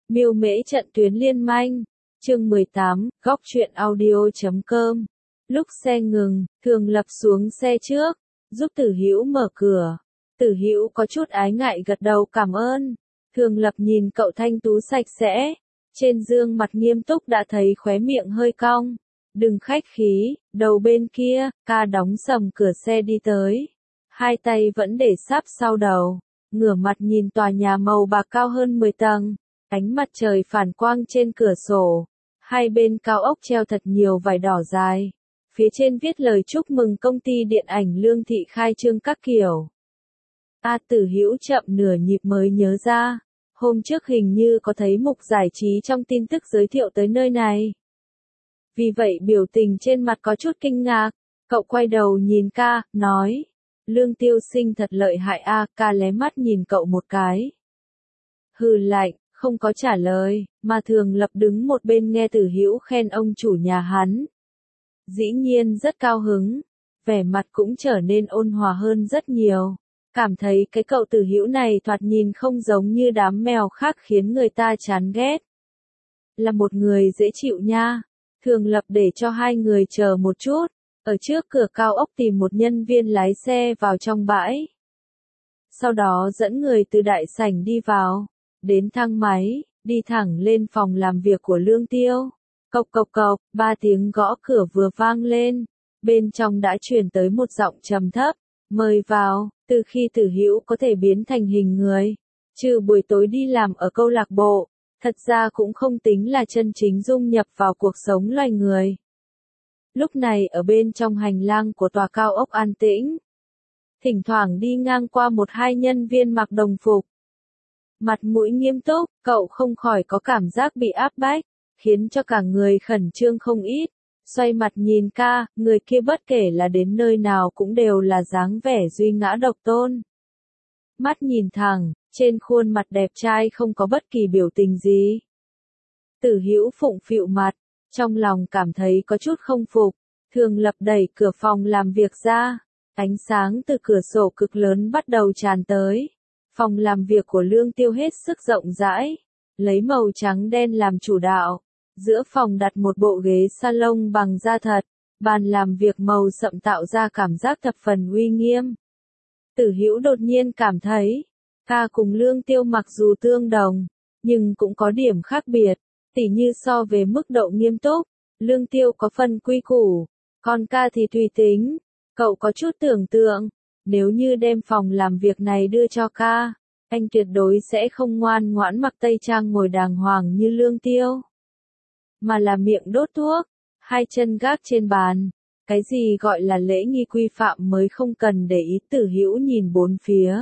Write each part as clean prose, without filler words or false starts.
Miêu Mễ trận tuyến liên manh. Chương 18, góc truyện audio.com. Lúc xe ngừng, Thường Lập xuống xe trước, giúp Tử Hữu mở cửa. Tử Hữu có chút ái ngại gật đầu cảm ơn. Thường Lập nhìn cậu thanh tú sạch sẽ, trên gương mặt nghiêm túc đã thấy khóe miệng hơi cong. Đừng khách khí, đầu bên kia, ca đóng sầm cửa xe đi tới. Hai tay vẫn để sáp sau đầu, ngửa mặt nhìn tòa nhà màu bạc cao hơn 10 tầng. Ánh mặt trời phản quang trên cửa sổ. Hai bên cao ốc treo thật nhiều vải đỏ dài. Phía trên viết lời chúc mừng công ty điện ảnh Lương Thị khai trương các kiểu. Tử Hữu chậm nửa nhịp mới nhớ ra. Hôm trước hình như có thấy mục giải trí trong tin tức giới thiệu tới nơi này. Vì vậy biểu tình trên mặt có chút kinh ngạc. Cậu quay đầu nhìn ca, nói. Lương Tiêu Sinh thật lợi hại a. Ca lé mắt nhìn cậu một cái. Hừ lạnh, không có trả lời, mà Thường Lập đứng một bên nghe Tử Hữu khen ông chủ nhà hắn. Dĩ nhiên rất cao hứng, vẻ mặt cũng trở nên ôn hòa hơn rất nhiều. Cảm thấy cái cậu Tử Hữu này thoạt nhìn không giống như đám mèo khác khiến người ta chán ghét. Là một người dễ chịu nha. Thường Lập để cho hai người chờ một chút, ở trước cửa cao ốc tìm một nhân viên lái xe vào trong bãi. Sau đó dẫn người từ đại sảnh đi vào, đến thang máy, đi thẳng lên phòng làm việc của Lương Tiêu. Cộc cộc cộc, 3 tiếng gõ cửa vừa vang lên, bên trong đã truyền tới một giọng trầm thấp, mời vào. Từ khi Tử Hữu có thể biến thành hình người, trừ buổi tối đi làm ở câu lạc bộ, thật ra cũng không tính là chân chính dung nhập vào cuộc sống loài người. Lúc này ở bên trong hành lang của tòa cao ốc an tĩnh, thỉnh thoảng đi ngang qua một hai nhân viên mặc đồng phục. Mặt mũi nghiêm túc, cậu không khỏi có cảm giác bị áp bách, khiến cho cả người khẩn trương không ít. Xoay mặt nhìn ca, người kia bất kể là đến nơi nào cũng đều là dáng vẻ duy ngã độc tôn. Mắt nhìn thẳng, trên khuôn mặt đẹp trai không có bất kỳ biểu tình gì. Tử Hữu phụng phịu mặt, trong lòng cảm thấy có chút không phục. Thường Lập đẩy cửa phòng làm việc ra, ánh sáng từ cửa sổ cực lớn bắt đầu tràn tới. Phòng làm việc của Lương Tiêu hết sức rộng rãi, lấy màu trắng đen làm chủ đạo. Giữa phòng đặt một bộ ghế salon bằng da thật, bàn làm việc màu sậm tạo ra cảm giác thập phần uy nghiêm. Tử Hữu đột nhiên cảm thấy, ca cùng Lương Tiêu mặc dù tương đồng, nhưng cũng có điểm khác biệt, tỉ như so về mức độ nghiêm túc, Lương Tiêu có phần quy củ, còn ca thì tùy tính. Cậu có chút tưởng tượng, nếu như đem phòng làm việc này đưa cho ca, anh tuyệt đối sẽ không ngoan ngoãn mặc tây trang ngồi đàng hoàng như Lương Tiêu, mà là miệng đốt thuốc, hai chân gác trên bàn. Cái gì gọi là lễ nghi quy phạm mới không cần để ý. Tử Hữu nhìn bốn phía,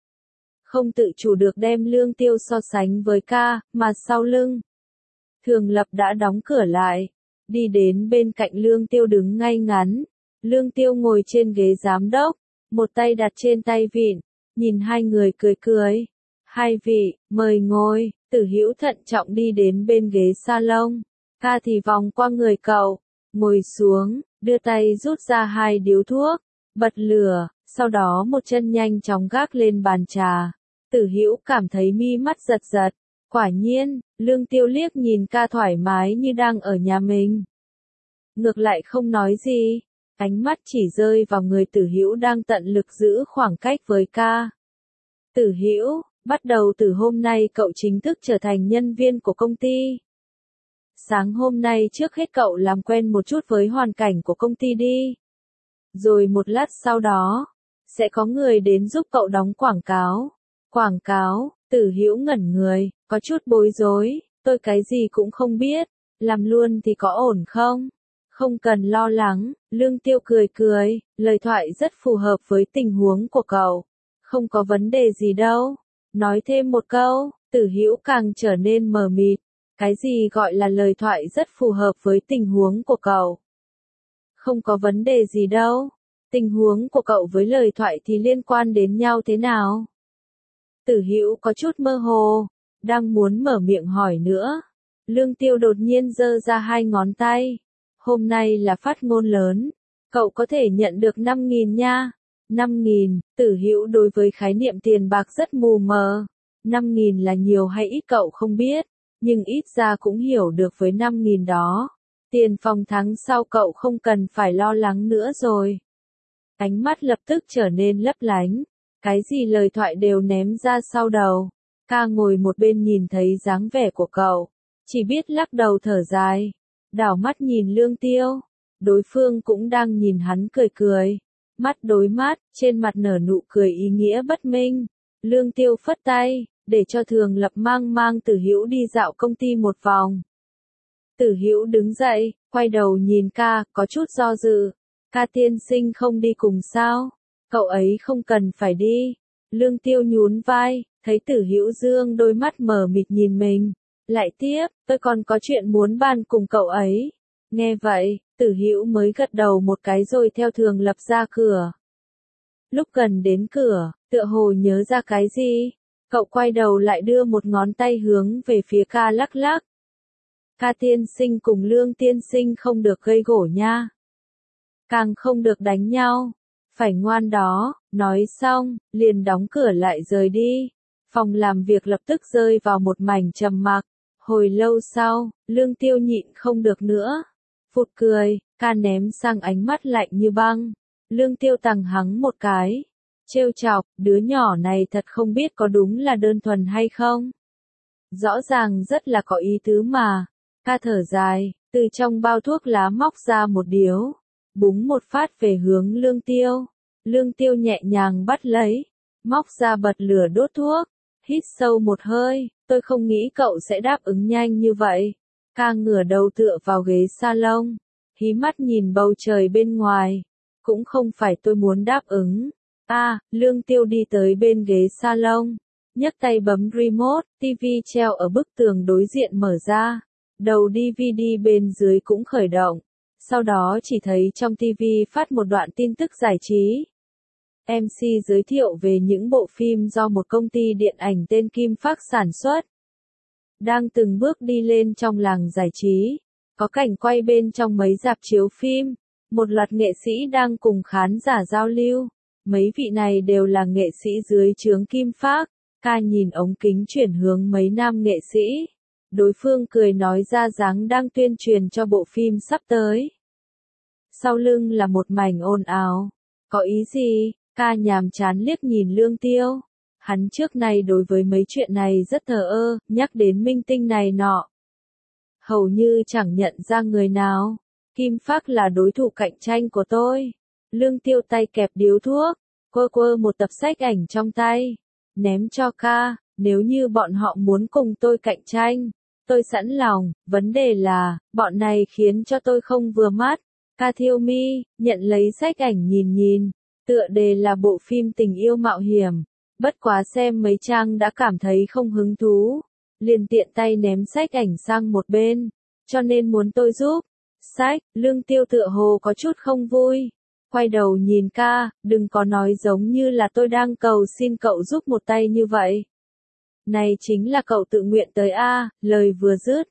không tự chủ được đem Lương Tiêu so sánh với ca, mà sau lưng Thường Lập đã đóng cửa lại, đi đến bên cạnh Lương Tiêu đứng ngay ngắn. Lương Tiêu ngồi trên ghế giám đốc, một tay đặt trên tay vịn, nhìn hai người cười cười. Hai vị, mời ngồi. Tử Hữu thận trọng đi đến bên ghế salon. Ca thì vòng qua người cậu, ngồi xuống, đưa tay rút ra hai điếu thuốc, bật lửa, sau đó một chân nhanh chóng gác lên bàn trà. Tử Hữu cảm thấy mi mắt giật giật. Quả nhiên, Lương Tiêu liếc nhìn ca thoải mái như đang ở nhà mình. Ngược lại không nói gì, ánh mắt chỉ rơi vào người Tử Hữu đang tận lực giữ khoảng cách với ca. Tử Hữu, bắt đầu từ hôm nay cậu chính thức trở thành nhân viên của công ty. Sáng hôm nay trước hết cậu làm quen một chút với hoàn cảnh của công ty đi. Rồi một lát sau đó, sẽ có người đến giúp cậu đóng quảng cáo. Quảng cáo, Tử Hữu ngẩn người, có chút bối rối, tôi cái gì cũng không biết, làm luôn thì có ổn không? Không cần lo lắng, Lương Tiêu cười cười, lời thoại rất phù hợp với tình huống của cậu. Không có vấn đề gì đâu. Nói thêm một câu, Tử Hữu càng trở nên mờ mịt. Cái gì gọi là lời thoại rất phù hợp với tình huống của cậu? Không có vấn đề gì đâu. Tình huống của cậu với lời thoại thì liên quan đến nhau thế nào? Tử Hữu có chút mơ hồ, đang muốn mở miệng hỏi nữa. Lương Tiêu đột nhiên giơ ra hai ngón tay. Hôm nay là phát ngôn lớn, cậu có thể nhận được 5.000 nha. 5.000, Tử Hữu đối với khái niệm tiền bạc rất mù mờ. 5.000 là nhiều hay ít cậu không biết, nhưng ít ra cũng hiểu được với 5.000 đó. Tiền phòng tháng sau cậu không cần phải lo lắng nữa rồi. Ánh mắt lập tức trở nên lấp lánh. Cái gì lời thoại đều ném ra sau đầu. Ca ngồi một bên nhìn thấy dáng vẻ của cậu. Chỉ biết lắc đầu thở dài. Đảo mắt nhìn Lương Tiêu. Đối phương cũng đang nhìn hắn cười cười. Mắt đối mắt, trên mặt nở nụ cười ý nghĩa bất minh. Lương Tiêu phất tay, để cho Thường Lập mang Tử Hữu đi dạo công ty một vòng. Tử Hữu đứng dậy, quay đầu nhìn ca, có chút do dự. Ca tiên sinh không đi cùng sao? Cậu ấy không cần phải đi. Lương Tiêu nhún vai, thấy Tử Hữu dương đôi mắt mờ mịt nhìn mình. Lại tiếp, tôi còn có chuyện muốn bàn cùng cậu ấy. Nghe vậy, Tử Hữu mới gật đầu một cái rồi theo Thường Lập ra cửa. Lúc gần đến cửa, tựa hồ nhớ ra cái gì, cậu quay đầu lại đưa một ngón tay hướng về phía ca lắc lắc. Ca tiên sinh cùng Lương tiên sinh không được gây gổ nha. Càng không được đánh nhau. Phải ngoan đó, nói xong, liền đóng cửa lại rời đi. Phòng làm việc lập tức rơi vào một mảnh trầm mặc. Hồi lâu sau, Lương Tiêu nhịn không được nữa. Phụt cười, ca ném sang ánh mắt lạnh như băng. Lương Tiêu tằng hắng một cái. Trêu chọc, đứa nhỏ này thật không biết có đúng là đơn thuần hay không. Rõ ràng rất là có ý tứ mà. Ca thở dài, từ trong bao thuốc lá móc ra một điếu. Búng một phát về hướng Lương Tiêu. Lương Tiêu nhẹ nhàng bắt lấy. Móc ra bật lửa đốt thuốc. Hít sâu một hơi, tôi không nghĩ cậu sẽ đáp ứng nhanh như vậy. Ca ngửa đầu tựa vào ghế salon. Hí mắt nhìn bầu trời bên ngoài. Cũng không phải tôi muốn đáp ứng. Lương Tiêu đi tới bên ghế salon. Nhấc tay bấm remote, TV treo ở bức tường đối diện mở ra. Đầu DVD bên dưới cũng khởi động. Sau đó chỉ thấy trong TV phát một đoạn tin tức giải trí. MC giới thiệu về những bộ phim do một công ty điện ảnh tên Kim Phác sản xuất. Đang từng bước đi lên trong làng giải trí. Có cảnh quay bên trong mấy rạp chiếu phim. Một loạt nghệ sĩ đang cùng khán giả giao lưu. Mấy vị này đều là nghệ sĩ dưới trướng Kim Phác. Ca nhìn ống kính chuyển hướng mấy nam nghệ sĩ. Đối phương cười nói ra dáng đang tuyên truyền cho bộ phim sắp tới. Sau lưng là một mảnh ồn ào. Có ý gì? Ca nhàm chán liếc nhìn Lương Tiêu. Hắn trước nay đối với mấy chuyện này rất thờ ơ, nhắc đến minh tinh này nọ. Hầu như chẳng nhận ra người nào. Kim Phác là đối thủ cạnh tranh của tôi. Lương Tiêu tay kẹp điếu thuốc, quơ một tập sách ảnh trong tay. Ném cho ca, nếu như bọn họ muốn cùng tôi cạnh tranh, tôi sẵn lòng, vấn đề là, bọn này khiến cho tôi không vừa mắt. Ca Thiêu Mi, nhận lấy sách ảnh nhìn, tựa đề là bộ phim tình yêu mạo hiểm. Bất quá xem mấy trang đã cảm thấy không hứng thú. Liền tiện tay ném sách ảnh sang một bên, cho nên muốn tôi giúp. Sách, Lương Tiêu tựa hồ có chút không vui. Quay đầu nhìn ca, đừng có nói giống như là tôi đang cầu xin cậu giúp một tay như vậy. Này chính là cậu tự nguyện tới lời vừa dứt.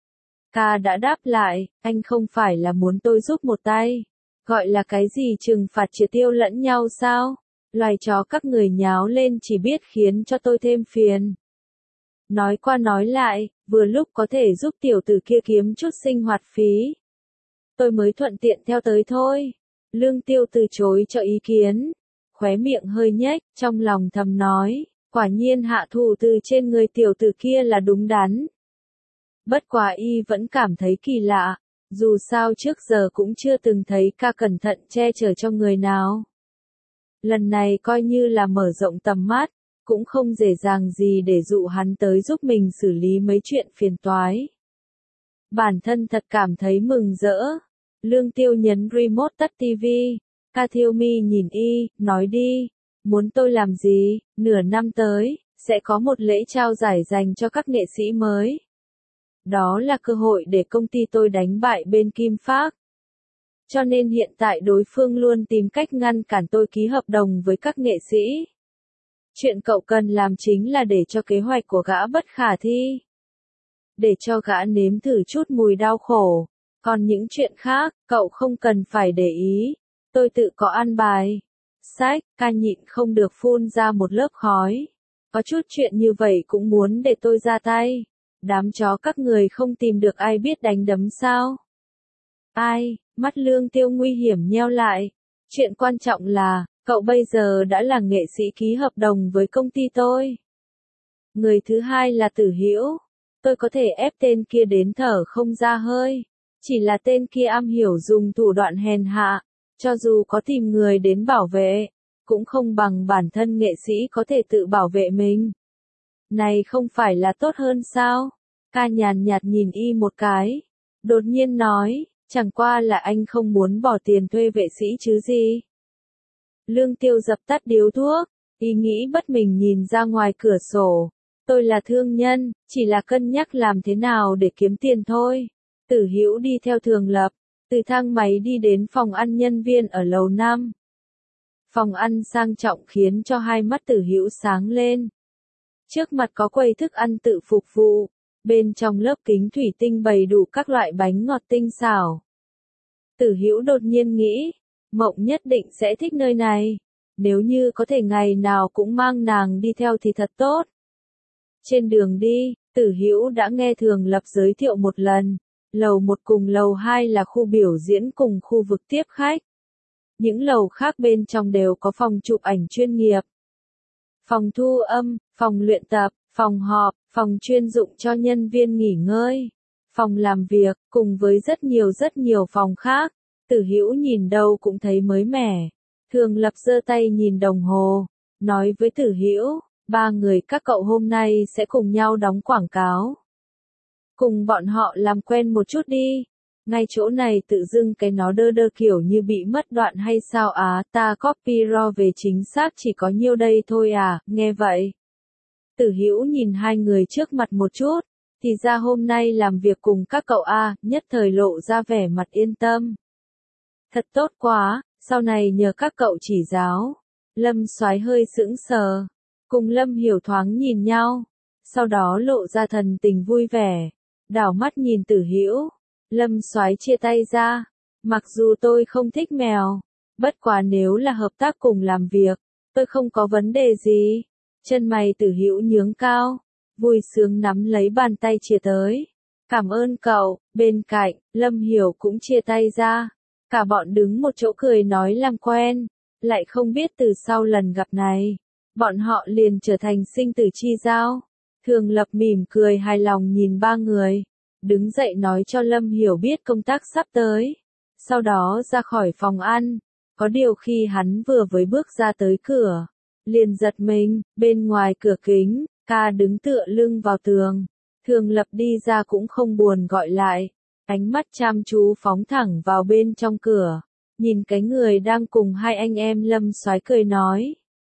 Ca đã đáp lại, anh không phải là muốn tôi giúp một tay. Gọi là cái gì trừng phạt triệt tiêu lẫn nhau sao? Loài chó các người nháo lên chỉ biết khiến cho tôi thêm phiền. Nói qua nói lại, vừa lúc có thể giúp tiểu tử kia kiếm chút sinh hoạt phí. Tôi mới thuận tiện theo tới thôi. Lương Tiêu từ chối cho ý kiến. Khóe miệng hơi nhếch, trong lòng thầm nói, quả nhiên hạ thủ từ trên người tiểu tử kia là đúng đắn. Bất quá y vẫn cảm thấy kỳ lạ, dù sao trước giờ cũng chưa từng thấy ca cẩn thận che chở cho người nào. Lần này coi như là mở rộng tầm mắt, cũng không dễ dàng gì để dụ hắn tới giúp mình xử lý mấy chuyện phiền toái. Bản thân thật cảm thấy mừng rỡ. Lương Tiêu nhấn remote tắt TV. Ca Thiêu Mi nhìn y, nói đi. Muốn tôi làm gì? Nửa năm tới, sẽ có một lễ trao giải dành cho các nghệ sĩ mới. Đó là cơ hội để công ty tôi đánh bại bên Kim Phác. Cho nên hiện tại đối phương luôn tìm cách ngăn cản tôi ký hợp đồng với các nghệ sĩ. Chuyện cậu cần làm chính là để cho kế hoạch của gã bất khả thi. Để cho gã nếm thử chút mùi đau khổ. Còn những chuyện khác, cậu không cần phải để ý. Tôi tự có ăn bài. Sách, ca nhịn không được phun ra một lớp khói. Có chút chuyện như vậy cũng muốn để tôi ra tay. Đám chó các người không tìm được ai biết đánh đấm sao? Ai? Mắt Lương Tiêu nguy hiểm nheo lại. Chuyện quan trọng là, cậu bây giờ đã là nghệ sĩ ký hợp đồng với công ty tôi. Người thứ hai là Tử Hữu. Tôi có thể ép tên kia đến thở không ra hơi. Chỉ là tên kia am hiểu dùng thủ đoạn hèn hạ. Cho dù có tìm người đến bảo vệ, cũng không bằng bản thân nghệ sĩ có thể tự bảo vệ mình. Này không phải là tốt hơn sao? Ca nhàn nhạt nhìn y một cái. Đột nhiên nói, chẳng qua là anh không muốn bỏ tiền thuê vệ sĩ chứ gì. Lương Tiêu dập tắt điếu thuốc, ý nghĩ bất mình nhìn ra ngoài cửa sổ. Tôi là thương nhân, chỉ là cân nhắc làm thế nào để kiếm tiền thôi. Tử Hữu đi theo Thường Lập, từ thang máy đi đến phòng ăn nhân viên ở lầu 5. Phòng ăn sang trọng khiến cho hai mắt Tử Hữu sáng lên. Trước mặt có quầy thức ăn tự phục vụ, bên trong lớp kính thủy tinh bày đủ các loại bánh ngọt tinh xảo. Tử Hữu đột nhiên nghĩ, Mộng nhất định sẽ thích nơi này, nếu như có thể ngày nào cũng mang nàng đi theo thì thật tốt. Trên đường đi, Tử Hữu đã nghe Thường Lập giới thiệu một lần, lầu 1 cùng lầu 2 là khu biểu diễn cùng khu vực tiếp khách. Những lầu khác bên trong đều có phòng chụp ảnh chuyên nghiệp, phòng thu âm, phòng luyện tập, phòng họp, phòng chuyên dụng cho nhân viên nghỉ ngơi, phòng làm việc, cùng với rất nhiều phòng khác. Tử Hữu nhìn đâu cũng thấy mới mẻ. Thường Lập giơ tay nhìn đồng hồ, nói với Tử Hữu, 3 người các cậu hôm nay sẽ cùng nhau đóng quảng cáo. Cùng bọn họ làm quen một chút đi. Ngay chỗ này tự dưng cái nó đơ đơ kiểu như bị mất đoạn hay sao á, ta copy raw về chính xác chỉ có nhiêu đây thôi à, nghe vậy. Tử Hữu nhìn hai người trước mặt một chút, thì ra hôm nay làm việc cùng các cậu a, nhất thời lộ ra vẻ mặt yên tâm. Thật tốt quá, sau này nhờ các cậu chỉ giáo. Lâm Soái hơi sững sờ, cùng Lâm Hiểu thoáng nhìn nhau, sau đó lộ ra thần tình vui vẻ, đảo mắt nhìn Tử Hữu. Lâm Soái chia tay ra, mặc dù tôi không thích mèo, bất quá nếu là hợp tác cùng làm việc, tôi không có vấn đề gì. Chân mày Tử Hữu nhướng cao, vui sướng nắm lấy bàn tay chia tới. Cảm ơn cậu. Bên cạnh, Lâm Hiểu cũng chia tay ra. Cả bọn đứng một chỗ cười nói làm quen, lại không biết từ sau lần gặp này, bọn họ liền trở thành sinh tử chi giao. Thường Lập mỉm cười hài lòng nhìn ba người, đứng dậy nói cho Lâm Hiểu biết công tác sắp tới, sau đó ra khỏi phòng ăn. Có điều khi hắn vừa mới bước ra tới cửa, liền giật mình, bên ngoài cửa kính, ca đứng tựa lưng vào tường. Thường Lập đi ra cũng không buồn gọi lại, ánh mắt chăm chú phóng thẳng vào bên trong cửa, nhìn cái người đang cùng hai anh em Lâm Soái cười nói.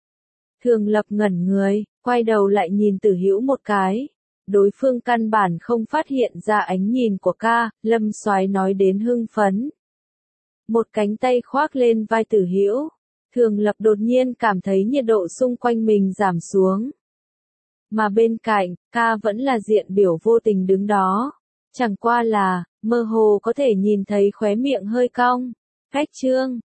Thường Lập ngẩn người, quay đầu lại nhìn Tử Hữu một cái. Đối phương căn bản không phát hiện ra ánh nhìn của ca, Lâm Soái nói đến hưng phấn. Một cánh tay khoác lên vai Tử Hữu, Thường Lập đột nhiên cảm thấy nhiệt độ xung quanh mình giảm xuống. Mà bên cạnh, ca vẫn là diện biểu vô tình đứng đó. Chẳng qua là, mơ hồ có thể nhìn thấy khóe miệng hơi cong. Khách trương,